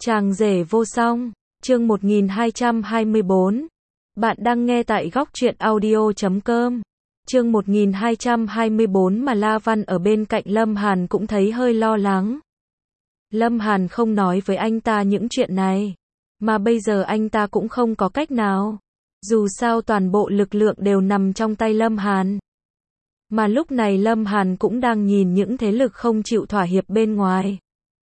Chàng rể vô song, chương 1224. Bạn đang nghe tại góc truyện audio.com. Chương 1224 mà La Văn ở bên cạnh Lâm Hàn cũng thấy hơi lo lắng. Lâm Hàn không nói với anh ta những chuyện này, mà bây giờ anh ta cũng không có cách nào. Dù sao toàn bộ lực lượng đều nằm trong tay Lâm Hàn. Mà lúc này Lâm Hàn cũng đang nhìn những thế lực không chịu thỏa hiệp bên ngoài.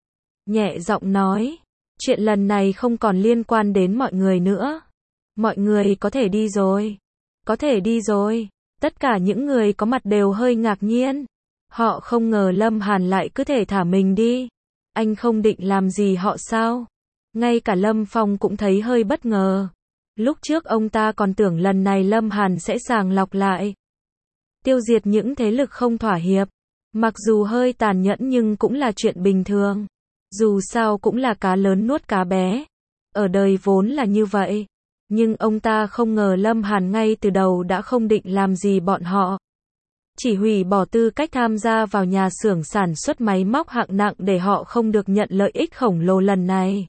Nhẹ giọng nói, chuyện lần này không còn liên quan đến mọi người nữa. Mọi người có thể đi rồi. Có thể đi rồi. Tất cả những người có mặt đều hơi ngạc nhiên. Họ không ngờ Lâm Hàn lại cứ thể thả mình đi. Anh không định làm gì họ sao? Ngay cả Lâm Phong cũng thấy hơi bất ngờ. Lúc trước ông ta còn tưởng lần này Lâm Hàn sẽ sàng lọc lại, tiêu diệt những thế lực không thỏa hiệp. Mặc dù hơi tàn nhẫn nhưng cũng là chuyện bình thường. Dù sao cũng là cá lớn nuốt cá bé. Ở đời vốn là như vậy. Nhưng ông ta không ngờ Lâm Hàn ngay từ đầu đã không định làm gì bọn họ. Chỉ hủy bỏ tư cách tham gia vào nhà xưởng sản xuất máy móc hạng nặng để họ không được nhận lợi ích khổng lồ lần này.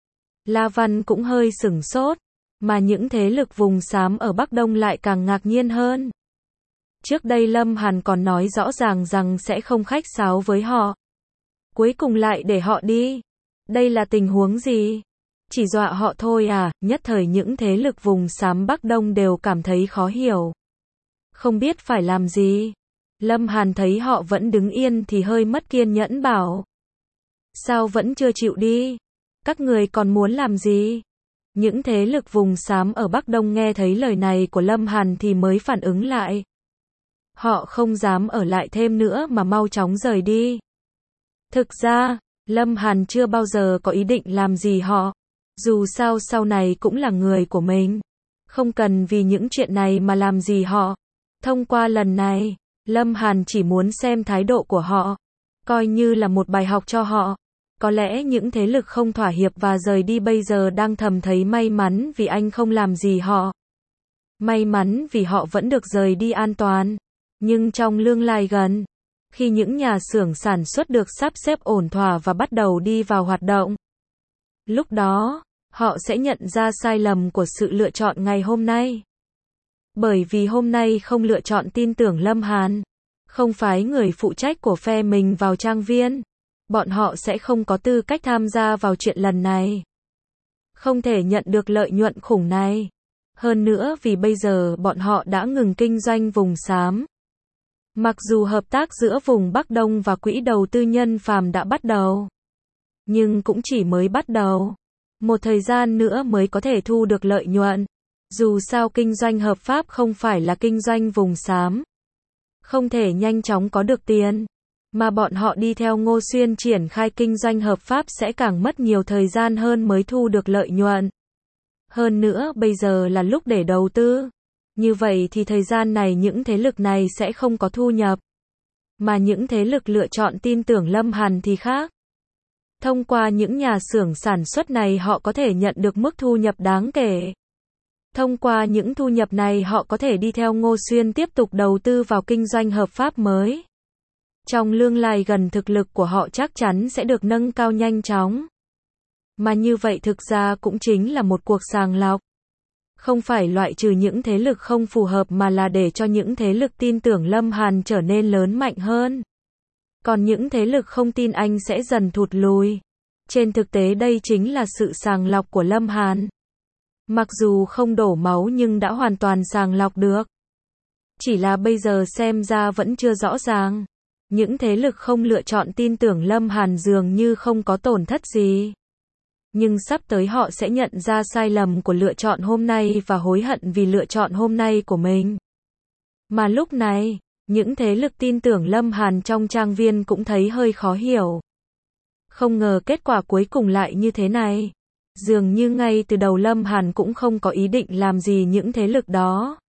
La Văn cũng hơi sửng sốt. Mà những thế lực vùng xám ở Bắc Đông lại càng ngạc nhiên hơn. Trước đây Lâm Hàn còn nói rõ ràng rằng sẽ không khách sáo với họ. Cuối cùng lại để họ đi. Đây là tình huống gì? Chỉ dọa họ thôi à? Nhất thời những thế lực vùng xám Bắc Đông đều cảm thấy khó hiểu. Không biết phải làm gì. Lâm Hàn thấy họ vẫn đứng yên thì hơi mất kiên nhẫn bảo. Sao vẫn chưa chịu đi? Các người còn muốn làm gì? Những thế lực vùng xám ở Bắc Đông nghe thấy lời này của Lâm Hàn thì mới phản ứng lại. Họ không dám ở lại thêm nữa mà mau chóng rời đi. Thực ra, Lâm Hàn chưa bao giờ có ý định làm gì họ. Dù sao sau này cũng là người của mình. Không cần vì những chuyện này mà làm gì họ. Thông qua lần này, Lâm Hàn chỉ muốn xem thái độ của họ. Coi như là một bài học cho họ. Có lẽ những thế lực không thỏa hiệp và rời đi bây giờ đang thầm thấy may mắn vì anh không làm gì họ. May mắn vì họ vẫn được rời đi an toàn. Nhưng trong tương lai gần, khi những nhà xưởng sản xuất được sắp xếp ổn thỏa và bắt đầu đi vào hoạt động, lúc đó, họ sẽ nhận ra sai lầm của sự lựa chọn ngày hôm nay. Bởi vì hôm nay không lựa chọn tin tưởng Lâm Hàn, không phái người phụ trách của phe mình vào trang viên, bọn họ sẽ không có tư cách tham gia vào chuyện lần này. Không thể nhận được lợi nhuận khủng này. Hơn nữa vì bây giờ bọn họ đã ngừng kinh doanh vùng xám. Mặc dù hợp tác giữa vùng Bắc Đông và quỹ đầu tư nhân phàm đã bắt đầu, nhưng cũng chỉ mới bắt đầu. Một thời gian nữa mới có thể thu được lợi nhuận. Dù sao kinh doanh hợp pháp không phải là kinh doanh vùng xám. Không thể nhanh chóng có được tiền. Mà bọn họ đi theo Ngô Xuyên triển khai kinh doanh hợp pháp sẽ càng mất nhiều thời gian hơn mới thu được lợi nhuận. Hơn nữa bây giờ là lúc để đầu tư. Như vậy thì thời gian này những thế lực này sẽ không có thu nhập. Mà những thế lực lựa chọn tin tưởng Lâm Hàn thì khác. Thông qua những nhà xưởng sản xuất này họ có thể nhận được mức thu nhập đáng kể. Thông qua những thu nhập này họ có thể đi theo Ngô Xuyên tiếp tục đầu tư vào kinh doanh hợp pháp mới. Trong tương lai gần thực lực của họ chắc chắn sẽ được nâng cao nhanh chóng. Mà như vậy thực ra cũng chính là một cuộc sàng lọc. Không phải loại trừ những thế lực không phù hợp mà là để cho những thế lực tin tưởng Lâm Hàn trở nên lớn mạnh hơn. Còn những thế lực không tin anh sẽ dần thụt lùi. Trên thực tế đây chính là sự sàng lọc của Lâm Hàn. Mặc dù không đổ máu nhưng đã hoàn toàn sàng lọc được. Chỉ là bây giờ xem ra vẫn chưa rõ ràng. Những thế lực không lựa chọn tin tưởng Lâm Hàn dường như không có tổn thất gì. Nhưng sắp tới họ sẽ nhận ra sai lầm của lựa chọn hôm nay và hối hận vì lựa chọn hôm nay của mình. Mà lúc này, những thế lực tin tưởng Lâm Hàn trong trang viên cũng thấy hơi khó hiểu. Không ngờ kết quả cuối cùng lại như thế này. Dường như ngay từ đầu Lâm Hàn cũng không có ý định làm gì những thế lực đó.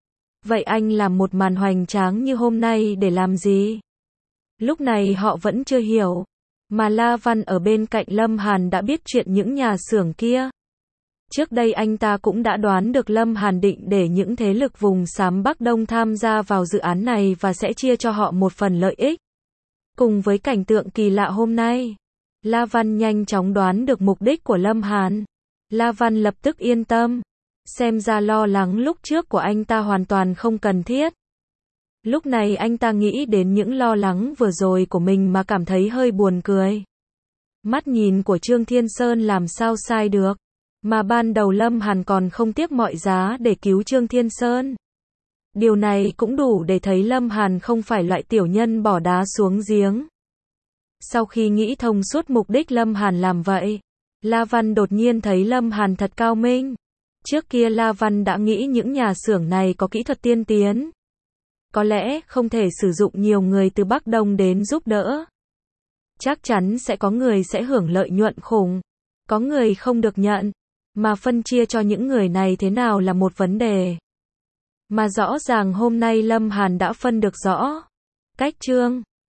Vậy anh làm một màn hoành tráng như hôm nay để làm gì? Lúc này họ vẫn chưa hiểu. Mà La Văn ở bên cạnh Lâm Hàn đã biết chuyện những nhà xưởng kia. Trước đây anh ta cũng đã đoán được Lâm Hàn định để những thế lực vùng xám Bắc Đông tham gia vào dự án này và sẽ chia cho họ một phần lợi ích. Cùng với cảnh tượng kỳ lạ hôm nay, La Văn nhanh chóng đoán được mục đích của Lâm Hàn. La Văn lập tức yên tâm. Xem ra lo lắng lúc trước của anh ta hoàn toàn không cần thiết. Lúc này anh ta nghĩ đến những lo lắng vừa rồi của mình mà cảm thấy hơi buồn cười. Mắt nhìn của Trương Thiên Sơn làm sao sai được. Mà ban đầu Lâm Hàn còn không tiếc mọi giá để cứu Trương Thiên Sơn. Điều này cũng đủ để thấy Lâm Hàn không phải loại tiểu nhân bỏ đá xuống giếng. Sau khi nghĩ thông suốt mục đích Lâm Hàn làm vậy, La Văn đột nhiên thấy Lâm Hàn thật cao minh. Trước kia La Văn đã nghĩ những nhà xưởng này có kỹ thuật tiên tiến. Có lẽ không thể sử dụng nhiều người từ Bắc Đông đến giúp đỡ. Chắc chắn sẽ có người sẽ hưởng lợi nhuận khủng. Có người không được nhận. Mà phân chia cho những người này thế nào là một vấn đề. Mà rõ ràng hôm nay Lâm Hàn đã phân được rõ. Cách Trương